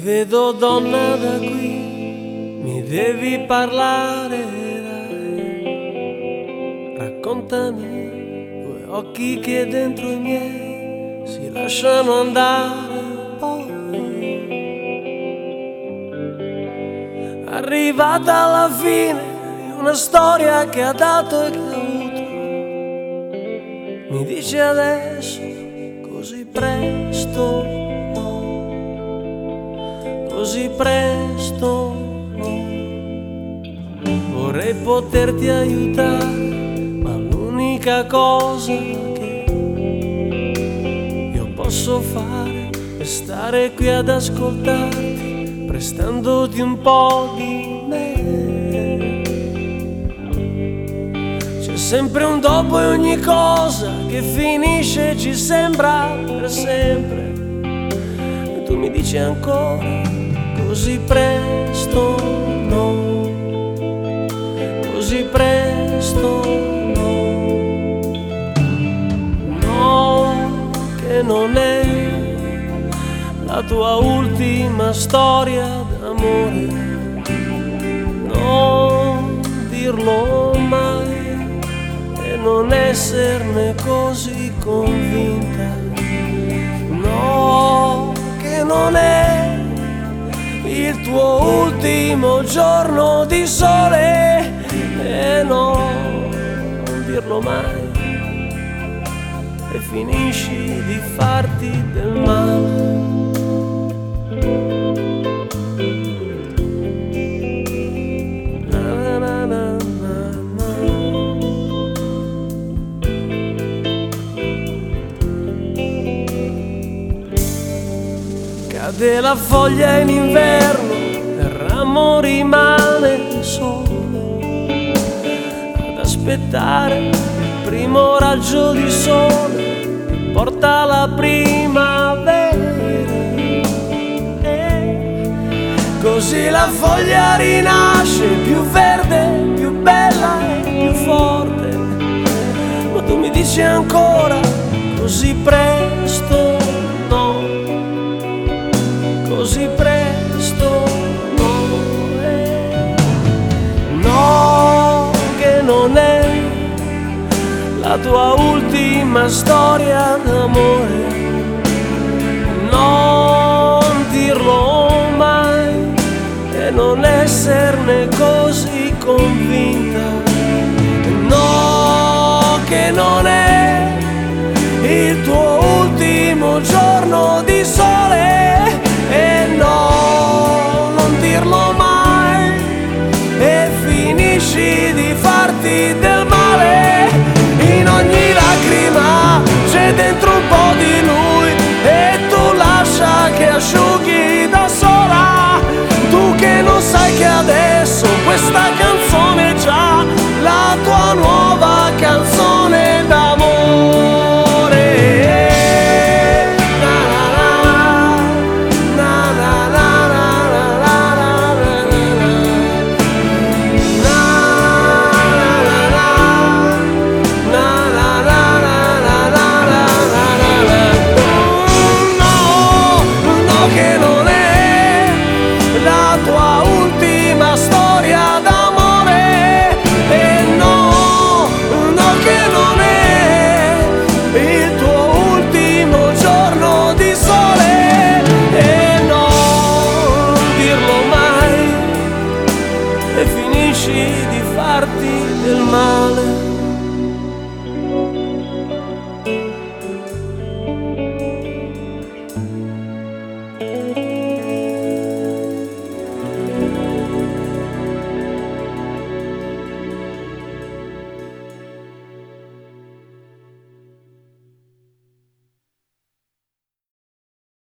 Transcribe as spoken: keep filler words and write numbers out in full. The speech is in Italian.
vedo donna da qui, mi devi parlare, dai. Raccontami due occhi che dentro i miei si lasciano andare poi. Arrivata alla fine di una storia che ha dato e che ha avuto, mi dice adesso così presto, così presto no. Vorrei poterti aiutare, ma l'unica cosa che io posso fare è stare qui ad ascoltarti, prestandoti un po' di me. C'è sempre un dopo e ogni cosa che finisce ci sembra per sempre, e tu mi dici ancora così presto no, così presto no, no, che non è la tua ultima storia d'amore, non dirlo mai e non esserne così convinta, no, che non è il tuo ultimo giorno di sole, e no, non dirlo mai e finisci di farti del male. Na, na, na, na, na. Cade la foglia in inverno, il ramo rimane solo ad aspettare il primo raggio di sole che porta la primavera, e così la foglia rinasce più verde, più bella e più forte, ma tu mi dici ancora così presto no, così presto no, eh. No, che non è la tua ultima storia d'amore, non dirlo mai e non esserne così convinta, no, che non è il tuo ultimo giorno di sole, e no, non dirlo mai e finisci di farti del male. In ogni lacrima c'è dentro un po' di lui, e tu lascia che asciughi da sola, tu che non sai che adesso questa canzone è già la tua nuova canzone d'amore. E finisci di farti del male.